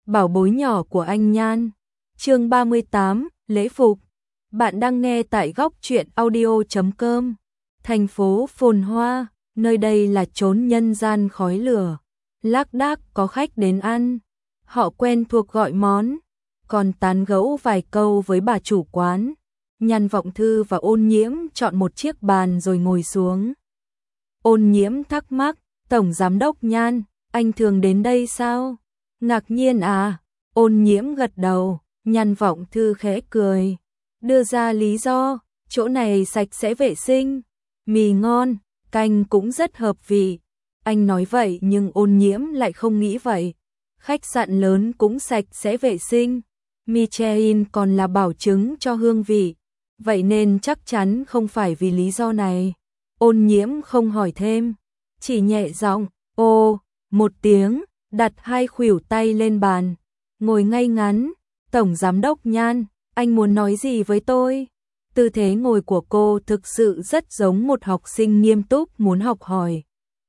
bảo bối nhỏ của anh Nhan. Chương 38, lễ phục. Bạn đang nghe tại góc truyện audio.com. Thành phố phồn hoa, nơi đây là chốn nhân gian khói lửa. Lác đác có khách đến ăn, họ quen thuộc gọi món, còn tán gẫu vài câu với bà chủ quán. Nhan Vọng Thư và Ôn Nhiễm chọn một chiếc bàn rồi ngồi xuống. Ôn Nhiễm thắc mắc, Tổng Giám đốc Nhan, anh thường đến đây sao? Ngạc nhiên à? Ôn Nhiễm gật đầu. Nhan Vọng Thư khẽ cười, đưa ra lý do, chỗ này sạch sẽ vệ sinh, mì ngon, canh cũng rất hợp vị. Anh nói vậy nhưng Ôn Nhiễm lại không nghĩ vậy. Khách sạn lớn cũng sạch sẽ vệ sinh, Michelin còn là bảo chứng cho hương vị, vậy nên chắc chắn không phải vì lý do này. Ôn Nhiễm không hỏi thêm, chỉ nhẹ giọng, ô, một tiếng, đặt hai khuỷu tay lên bàn, ngồi ngay ngắn. Tổng Giám đốc Nhan, anh muốn nói gì với tôi? Tư thế ngồi của cô thực sự rất giống một học sinh nghiêm túc muốn học hỏi.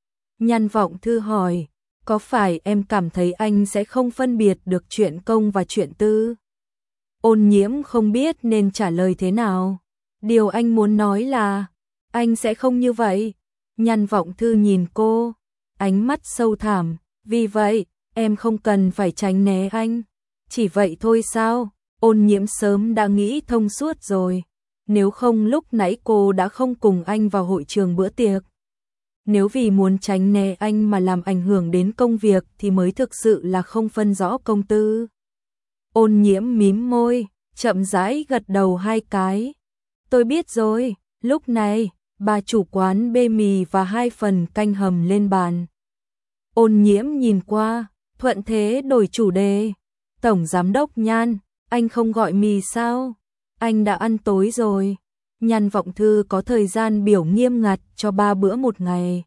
Nhan Vọng Thư hỏi, có phải em cảm thấy anh sẽ không phân biệt được chuyện công và chuyện tư? Ôn Nhiễm không biết nên trả lời thế nào. Điều anh muốn nói là, anh sẽ không như vậy. Nhan Vọng Thư nhìn cô, ánh mắt sâu thẳm, vì vậy, em không cần phải tránh né anh. Chỉ vậy thôi sao? Ôn Nhiễm sớm đã nghĩ thông suốt rồi. Nếu không lúc nãy cô đã không cùng anh vào hội trường bữa tiệc. Nếu vì muốn tránh né anh mà làm ảnh hưởng đến công việc thì mới thực sự là không phân rõ công tư. Ôn Nhiễm mím môi, chậm rãi gật đầu hai cái. Tôi biết rồi. Lúc này, bà chủ quán bê mì và 2 phần canh hầm lên bàn. Ôn Nhiễm nhìn qua, thuận thế đổi chủ đề. Tổng Giám đốc Nhan, anh không gọi mì sao? Anh đã ăn tối rồi. Nhan Vọng Thư có thời gian biểu nghiêm ngặt cho 3 bữa một ngày.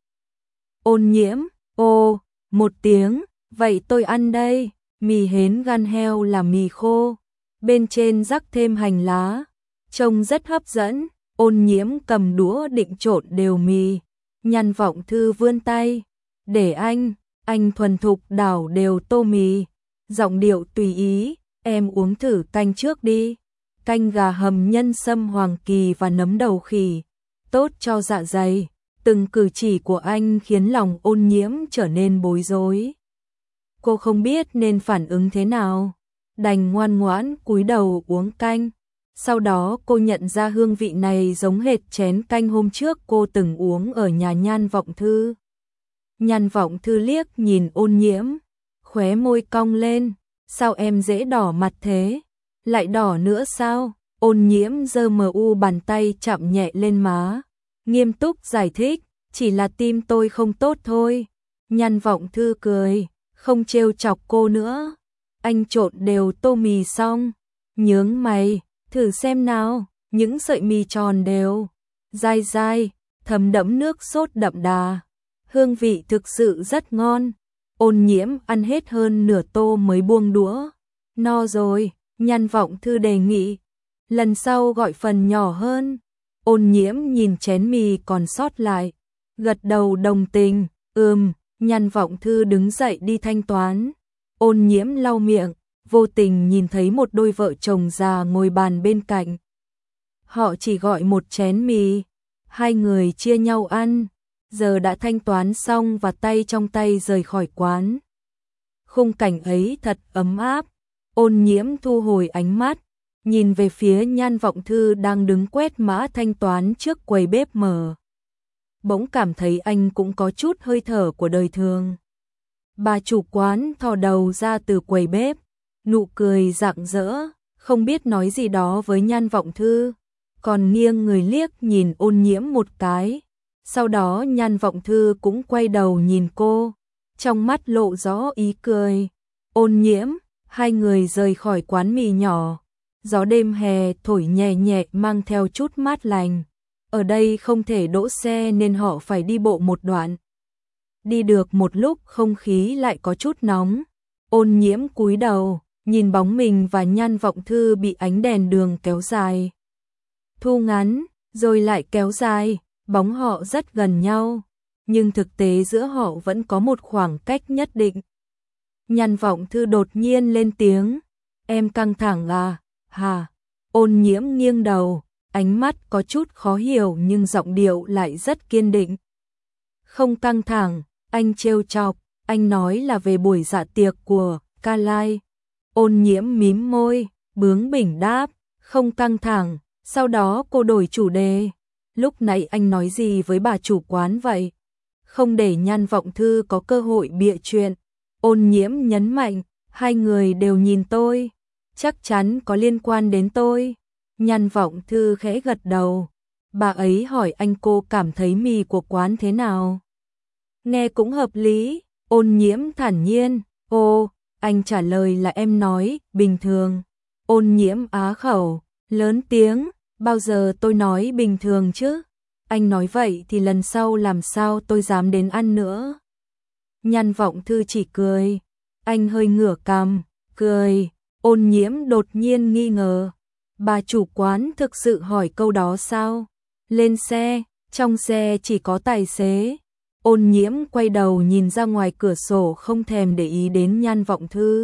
Ôn Nhiễm, ô, một tiếng, vậy tôi ăn đây. Mì hến gan heo là mì khô, bên trên rắc thêm hành lá, trông rất hấp dẫn. Ôn Nhiễm cầm đũa định trộn đều mì. Nhan Vọng Thư vươn tay, để anh thuần thục đảo đều tô mì. Giọng điệu tùy ý, em uống thử canh trước đi. Canh gà hầm nhân sâm hoàng kỳ và nấm đầu khỉ, tốt cho dạ dày. Từng cử chỉ của anh khiến lòng Ôn Nhiễm trở nên bối rối. Cô không biết nên phản ứng thế nào, đành ngoan ngoãn cúi đầu uống canh. Sau đó cô nhận ra hương vị này giống hệt chén canh hôm trước cô từng uống ở nhà Nhan Vọng Thư. Nhan Vọng Thư liếc nhìn Ôn Nhiễm, khóe môi cong lên, sao em dễ đỏ mặt thế? Lại đỏ nữa sao? Ôn Nhiễm giơ bàn tay chạm nhẹ lên má, nghiêm túc giải thích, chỉ là tim tôi không tốt thôi. Nhan Vọng Thư cười, không trêu chọc cô nữa. Anh trộn đều tô mì xong, nhướng mày, thử xem nào, những sợi mì tròn đều, dai dai, thấm đẫm nước sốt đậm đà. Hương vị thực sự rất ngon. Ôn Nhiễm ăn hết hơn nửa tô mới buông đũa. No rồi, Nhan Vọng Thư đề nghị, lần sau gọi phần nhỏ hơn. Ôn Nhiễm nhìn chén mì còn sót lại, gật đầu đồng tình, Nhan Vọng Thư đứng dậy đi thanh toán. Ôn Nhiễm lau miệng, vô tình nhìn thấy một đôi vợ chồng già ngồi bàn bên cạnh. Họ chỉ gọi một chén mì, hai người chia nhau ăn. Giờ đã thanh toán xong và tay trong tay rời khỏi quán. Khung cảnh ấy thật ấm áp. Ôn Nhiễm thu hồi ánh mắt, nhìn về phía Nhan Vọng Thư đang đứng quét mã thanh toán trước quầy bếp mở. Bỗng cảm thấy anh cũng có chút hơi thở của đời thường. Bà chủ quán thò đầu ra từ quầy bếp, nụ cười rạng rỡ, không biết nói gì đó với Nhan Vọng Thư, còn nghiêng người liếc nhìn Ôn Nhiễm một cái. Sau đó Nhan Vọng Thư cũng quay đầu nhìn cô, trong mắt lộ rõ ý cười. Ôn Nhiễm, hai người rời khỏi quán mì nhỏ. Gió đêm hè thổi nhẹ nhẹ mang theo chút mát lành. Ở đây không thể đỗ xe nên họ phải đi bộ một đoạn. Đi được một lúc không khí lại có chút nóng. Ôn Nhiễm cúi đầu, nhìn bóng mình và Nhan Vọng Thư bị ánh đèn đường kéo dài. Thu ngắn, rồi lại kéo dài. Bóng họ rất gần nhau, nhưng thực tế giữa họ vẫn có một khoảng cách nhất định. Nhan Vọng Thư đột nhiên lên tiếng. Em căng thẳng à? Hả? Ôn Nhiễm nghiêng đầu, ánh mắt có chút khó hiểu nhưng giọng điệu lại rất kiên định. Không căng thẳng, anh trêu chọc, anh nói là về buổi dạ tiệc của Ca Lai. Ôn Nhiễm mím môi, bướng bỉnh đáp, không căng thẳng, sau đó cô đổi chủ đề. Lúc nãy anh nói gì với bà chủ quán vậy? Không để Nhan Vọng Thư có cơ hội bịa chuyện. Ôn Nhiễm nhấn mạnh, hai người đều nhìn tôi, chắc chắn có liên quan đến tôi. Nhan Vọng Thư khẽ gật đầu. Bà ấy hỏi anh cô cảm thấy mì của quán thế nào? Nghe cũng hợp lý. Ôn Nhiễm thản nhiên. Ồ, anh trả lời là em nói, bình thường. Ôn Nhiễm á khẩu, lớn tiếng, bao giờ tôi nói bình thường chứ? Anh nói vậy thì lần sau làm sao tôi dám đến ăn nữa? Nhan Vọng Thư chỉ cười. Anh hơi ngửa cằm, cười. Ôn Nhiễm đột nhiên nghi ngờ. Bà chủ quán thực sự hỏi câu đó sao? Lên xe, trong xe chỉ có tài xế. Ôn Nhiễm quay đầu nhìn ra ngoài cửa sổ không thèm để ý đến Nhan Vọng Thư.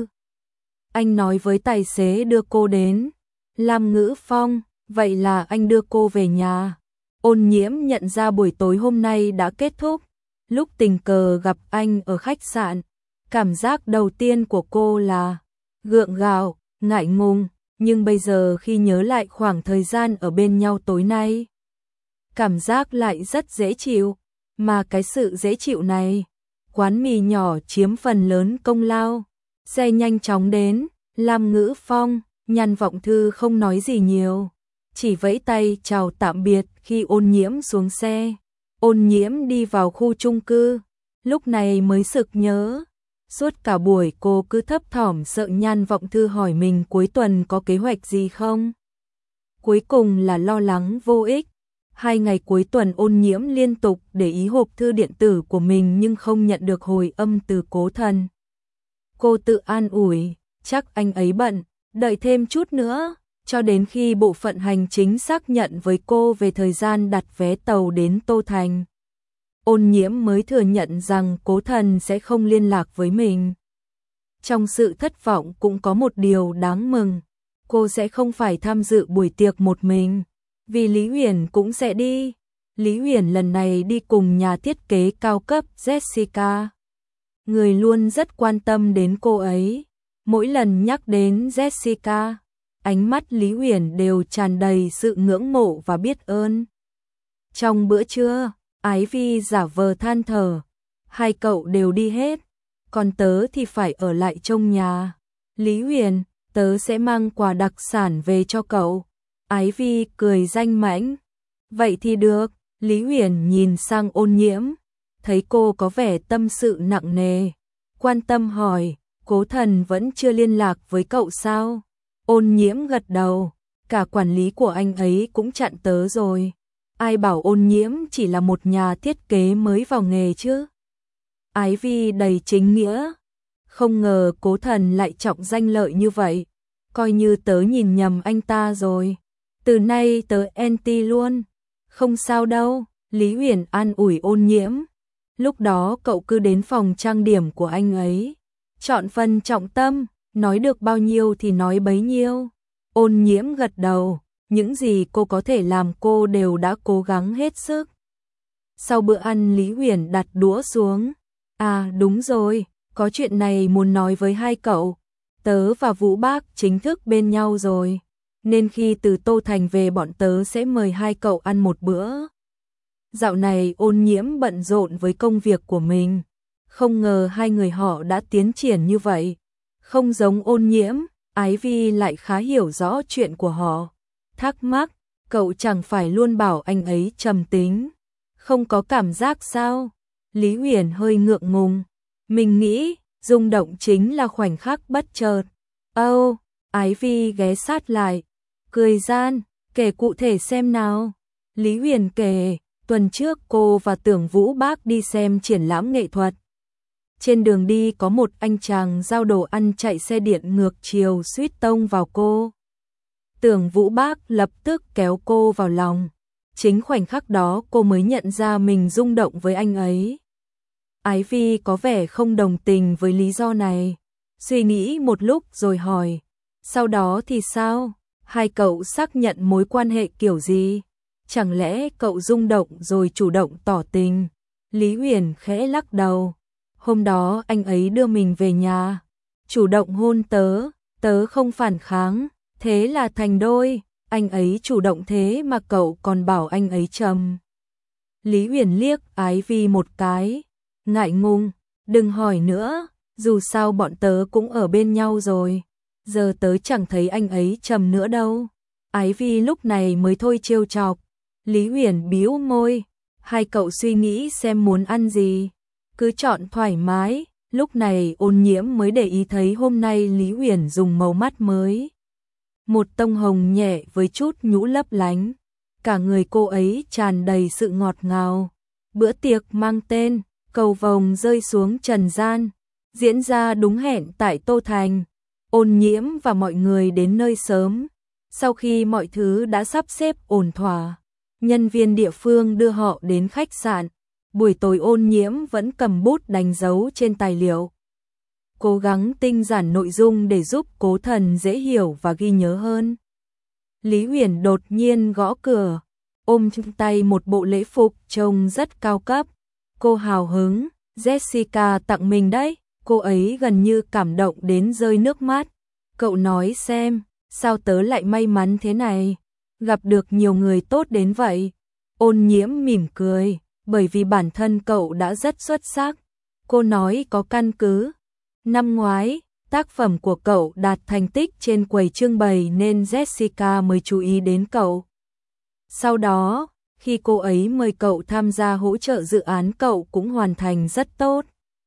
Anh nói với tài xế đưa cô đến. Lam Ngữ Phong, vậy là anh đưa cô về nhà. Ôn Nhiễm nhận ra buổi tối hôm nay đã kết thúc. Lúc tình cờ gặp anh ở khách sạn, cảm giác đầu tiên của cô là gượng gạo, ngại ngùng, nhưng bây giờ khi nhớ lại khoảng thời gian ở bên nhau tối nay, cảm giác lại rất dễ chịu, mà cái sự dễ chịu này, quán mì nhỏ chiếm phần lớn công lao. Xe nhanh chóng đến, Lam Ngữ Phong, Nhan Vọng Thư không nói gì nhiều, chỉ vẫy tay chào tạm biệt khi Ôn Nhiễm xuống xe. Ôn Nhiễm đi vào khu chung cư, lúc này mới sực nhớ. Suốt cả buổi cô cứ thấp thỏm sợ Nhan Vọng Thư hỏi mình cuối tuần có kế hoạch gì không. Cuối cùng là lo lắng vô ích. 2 ngày cuối tuần Ôn Nhiễm liên tục để ý hộp thư điện tử của mình nhưng không nhận được hồi âm từ Cố Thần. Cô tự an ủi, chắc anh ấy bận, đợi thêm chút nữa, cho đến khi bộ phận hành chính xác nhận với cô về thời gian đặt vé tàu đến Tô Thành. Ôn Nhiễm mới thừa nhận rằng Cố Thần sẽ không liên lạc với mình. Trong sự thất vọng cũng có một điều đáng mừng, cô sẽ không phải tham dự buổi tiệc một mình, vì Lý Huyền cũng sẽ đi. Lý Huyền lần này đi cùng nhà thiết kế cao cấp Jessica. Người luôn rất quan tâm đến cô ấy. Mỗi lần nhắc đến Jessica, ánh mắt Lý Huyền đều tràn đầy sự ngưỡng mộ và biết ơn. Trong bữa trưa, Ái Vi giả vờ than thở, hai cậu đều đi hết, còn tớ thì phải ở lại trong nhà. Lý Huyền, tớ sẽ mang quà đặc sản về cho cậu. Ái Vi cười danh mãnh. Vậy thì được. Lý Huyền nhìn sang Ôn Nhiễm, thấy cô có vẻ tâm sự nặng nề, quan tâm hỏi, Cố Thần vẫn chưa liên lạc với cậu sao? Ôn Nhiễm gật đầu, cả quản lý của anh ấy cũng chặn tớ rồi. Ai bảo Ôn Nhiễm chỉ là một nhà thiết kế mới vào nghề chứ? Ái Vi đầy chính nghĩa, không ngờ Cố Thần lại trọng danh lợi như vậy, coi như tớ nhìn nhầm anh ta rồi. Từ nay tớ anti luôn. Không sao đâu, Lý Huyền an ủi Ôn Nhiễm. Lúc đó cậu cứ đến phòng trang điểm của anh ấy, chọn phần trọng tâm, nói được bao nhiêu thì nói bấy nhiêu. Ôn Nhiễm gật đầu, những gì cô có thể làm cô đều đã cố gắng hết sức. Sau bữa ăn Lý Huyền đặt đũa xuống. À đúng rồi, có chuyện này muốn nói với hai cậu. Tớ và Vũ Bác chính thức bên nhau rồi, nên khi từ Tô Thành về bọn tớ sẽ mời hai cậu ăn một bữa. Dạo này Ôn Nhiễm bận rộn với công việc của mình, không ngờ hai người họ đã tiến triển như vậy. Không giống Ôn Nhiễm, Ái Vi lại khá hiểu rõ chuyện của họ. Thắc mắc, cậu chẳng phải luôn bảo anh ấy trầm tính, không có cảm giác sao? Lý Huyền hơi ngượng ngùng, mình nghĩ rung động chính là khoảnh khắc bất chợt. Âu, Ái Vi ghé sát lại, cười gian, kể cụ thể xem nào. Lý Huyền kể, tuần trước cô và Tưởng Vũ Bác đi xem triển lãm nghệ thuật. Trên đường đi có một anh chàng giao đồ ăn chạy xe điện ngược chiều suýt tông vào cô. Tưởng Vũ Bác lập tức kéo cô vào lòng. Chính khoảnh khắc đó cô mới nhận ra mình rung động với anh ấy. Ái Vi có vẻ không đồng tình với lý do này. suy nghĩ một lúc rồi hỏi, sau đó thì sao? Hai cậu xác nhận mối quan hệ kiểu gì? Chẳng lẽ cậu rung động rồi chủ động tỏ tình? Lý Huyền khẽ lắc đầu. Hôm đó anh ấy đưa mình về nhà, chủ động hôn tớ, tớ không phản kháng, thế là thành đôi. Anh ấy chủ động thế mà cậu còn bảo anh ấy trầm. Lý Huyền liếc Ái Vi một cái, ngại ngùng, đừng hỏi nữa, dù sao bọn tớ cũng ở bên nhau rồi, giờ tớ chẳng thấy anh ấy trầm nữa đâu. Ái Vi lúc này mới thôi trêu chọc. Lý Huyền bĩu môi, hai cậu suy nghĩ xem muốn ăn gì, cứ chọn thoải mái. Lúc này Ôn Nhiễm mới để ý thấy hôm nay Lý Huyền dùng màu mắt mới, một tông hồng nhẹ với chút nhũ lấp lánh, cả người cô ấy tràn đầy sự ngọt ngào. Bữa tiệc mang tên Cầu Vồng rơi xuống trần gian, diễn ra đúng hẹn tại Tô Thành. Ôn Nhiễm và mọi người đến nơi sớm, sau khi mọi thứ đã sắp xếp ổn thỏa, nhân viên địa phương đưa họ đến khách sạn. Buổi tối Ôn Nhiễm vẫn cầm bút đánh dấu trên tài liệu, cố gắng tinh giản nội dung để giúp Cố Thần dễ hiểu và ghi nhớ hơn. Lý Huyền đột nhiên gõ cửa, ôm trong tay một bộ lễ phục trông rất cao cấp. Cô hào hứng, Jessica tặng mình đấy. Cô ấy gần như cảm động đến rơi nước mắt. Cậu nói xem, sao tớ lại may mắn thế này, gặp được nhiều người tốt đến vậy. Ôn Nhiễm mỉm cười, bởi vì bản thân cậu đã rất xuất sắc. Cô nói có căn cứ. Năm ngoái, tác phẩm của cậu đạt thành tích trên quầy trưng bày nên Jessica mới chú ý đến cậu. Sau đó, khi cô ấy mời cậu tham gia hỗ trợ dự án, cậu cũng hoàn thành rất tốt.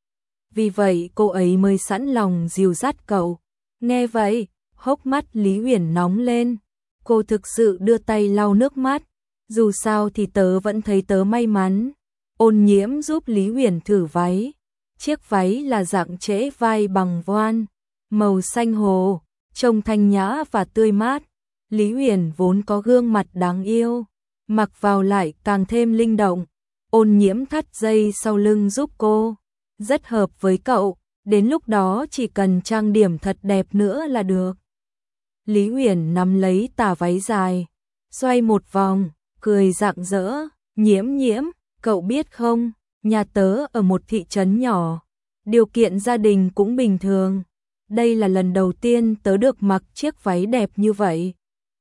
Vì vậy cô ấy mới sẵn lòng dìu dắt cậu. Nghe vậy, hốc mắt Lý Huyền nóng lên. Cô thực sự đưa tay lau nước mắt. Dù sao thì tớ vẫn thấy tớ may mắn. Ôn Nhiễm giúp Lý Huyền thử váy. Chiếc váy là dạng trễ vai bằng voan, màu xanh hồ, trông thanh nhã và tươi mát. Lý Huyền vốn có gương mặt đáng yêu, mặc vào lại càng thêm linh động. Ôn Nhiễm thắt dây sau lưng giúp cô, rất hợp với cậu, đến lúc đó chỉ cần trang điểm thật đẹp nữa là được. Lý Huyền nắm lấy tà váy dài, xoay một vòng, cười rạng rỡ. Nhiễm Nhiễm, cậu biết không, nhà tớ ở một thị trấn nhỏ, điều kiện gia đình cũng bình thường. Đây là lần đầu tiên tớ được mặc chiếc váy đẹp như vậy.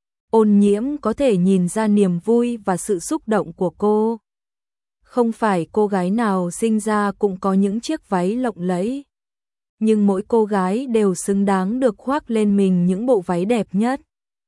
Ôn Nhiễm có thể nhìn ra niềm vui và sự xúc động của cô. Không phải cô gái nào sinh ra cũng có những chiếc váy lộng lẫy, nhưng mỗi cô gái đều xứng đáng được khoác lên mình những bộ váy đẹp nhất.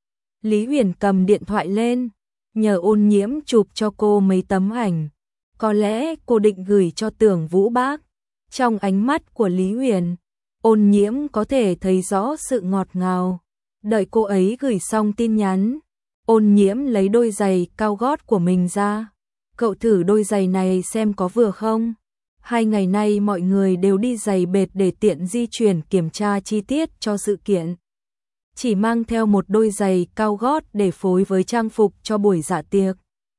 Lý Huyền cầm điện thoại lên, nhờ Ôn Nhiễm chụp cho cô mấy tấm ảnh. Có lẽ cô định gửi cho Tưởng Vũ Bác. Trong ánh mắt của Lý Huyền, Ôn Nhiễm có thể thấy rõ sự ngọt ngào. Đợi cô ấy gửi xong tin nhắn, Ôn Nhiễm lấy đôi giày cao gót của mình ra. Cậu thử đôi giày này xem có vừa không? 2 ngày nay mọi người đều đi giày bệt để tiện di chuyển kiểm tra chi tiết cho sự kiện. Chỉ mang theo một đôi giày cao gót để phối với trang phục cho buổi dạ tiệc.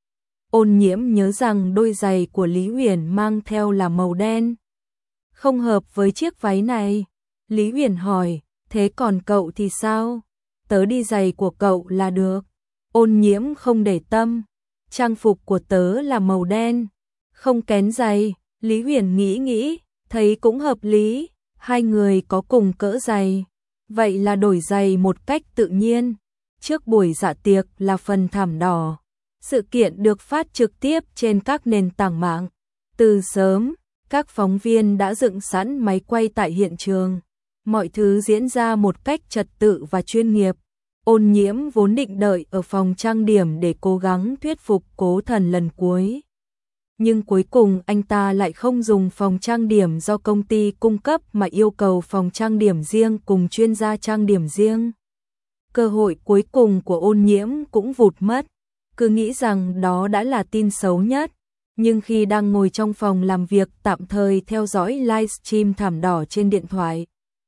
Ôn Nhiễm nhớ rằng đôi giày của Lý Huyền mang theo là màu đen, không hợp với chiếc váy này. Lý Huyền hỏi, thế còn cậu thì sao? Tớ đi giày của cậu là được. Ôn Nhiễm không để tâm, trang phục của tớ là màu đen, không kén giày. Lý Huyền nghĩ, thấy cũng hợp lý, hai người có cùng cỡ giày, vậy là đổi giày một cách tự nhiên. Trước buổi dạ tiệc là phần thảm đỏ. Sự kiện được phát trực tiếp trên các nền tảng mạng. Từ sớm, các phóng viên đã dựng sẵn máy quay tại hiện trường. Mọi thứ diễn ra một cách trật tự và chuyên nghiệp. Ôn Nhiễm vốn định đợi ở phòng trang điểm để cố gắng thuyết phục Cố Thần lần cuối. Nhưng cuối cùng anh ta lại không dùng phòng trang điểm do công ty cung cấp mà yêu cầu phòng trang điểm riêng cùng chuyên gia trang điểm riêng. Cơ hội cuối cùng của Ôn Nhiễm cũng vụt mất. Cứ nghĩ rằng đó đã là tin xấu nhất. Nhưng khi đang ngồi trong phòng làm việc tạm thời theo dõi livestream thảm đỏ trên điện thoại,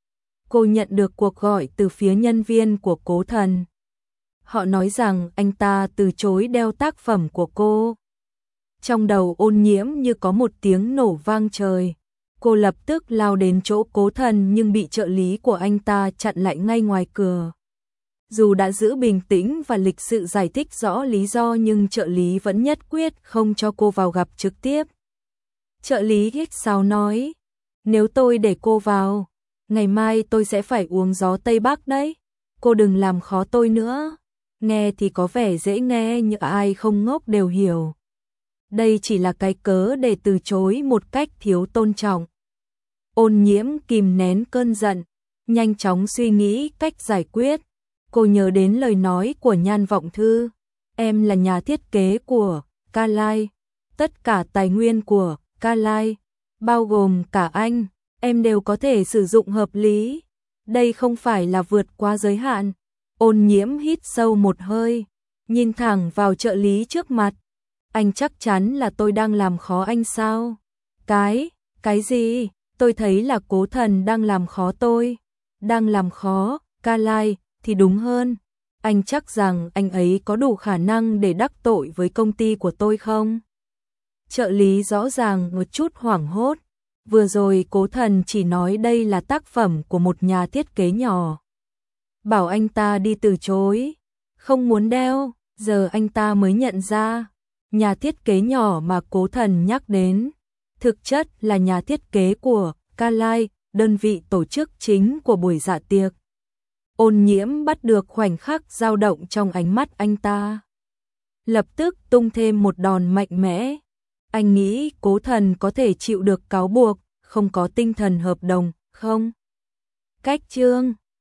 cô nhận được cuộc gọi từ phía nhân viên của Cố Thần. Họ nói rằng anh ta từ chối đeo tác phẩm của cô. Trong đầu Ôn Nhiễm như có một tiếng nổ vang trời. Cô lập tức lao đến chỗ Cố Thần nhưng bị trợ lý của anh ta chặn lại ngay ngoài cửa. Dù đã giữ bình tĩnh và lịch sự giải thích rõ lý do nhưng trợ lý vẫn nhất quyết không cho cô vào gặp trực tiếp. Trợ lý hít sáo nói, nếu tôi để cô vào, ngày mai tôi sẽ phải uống gió Tây Bắc đấy. Cô đừng làm khó tôi nữa. Nghe thì có vẻ dễ nghe nhưng ai không ngốc đều hiểu. Đây chỉ là cái cớ để từ chối một cách thiếu tôn trọng. Ôn Nhiễm kìm nén cơn giận, nhanh chóng suy nghĩ cách giải quyết. Cô nhớ đến lời nói của Nhan Vọng Thư. Em là nhà thiết kế của Ca Lai. Tất cả tài nguyên của Ca Lai, bao gồm cả anh, em đều có thể sử dụng hợp lý. Đây không phải là vượt quá giới hạn. Ôn Nhiễm hít sâu một hơi, nhìn thẳng vào trợ lý trước mặt. Anh chắc chắn là tôi đang làm khó anh sao? Cái gì? Tôi thấy là Cố Thần đang làm khó tôi. Đang làm khó, Ca Lai thì đúng hơn. Anh chắc rằng anh ấy có đủ khả năng để đắc tội với công ty của tôi không? Trợ lý rõ ràng một chút hoảng hốt. Vừa rồi Cố Thần chỉ nói đây là tác phẩm của một nhà thiết kế nhỏ. Bảo anh ta đi từ chối, không muốn đeo, giờ anh ta mới nhận ra. Nhà thiết kế nhỏ mà Cố Thần nhắc đến, thực chất là nhà thiết kế của Ca Lai, đơn vị tổ chức chính của buổi dạ tiệc. Ôn Nhiễm bắt được khoảnh khắc dao động trong ánh mắt anh ta. Lập tức tung thêm một đòn mạnh mẽ. Anh nghĩ Cố Thần có thể chịu được cáo buộc, không có tinh thần hợp đồng, không? Cách chương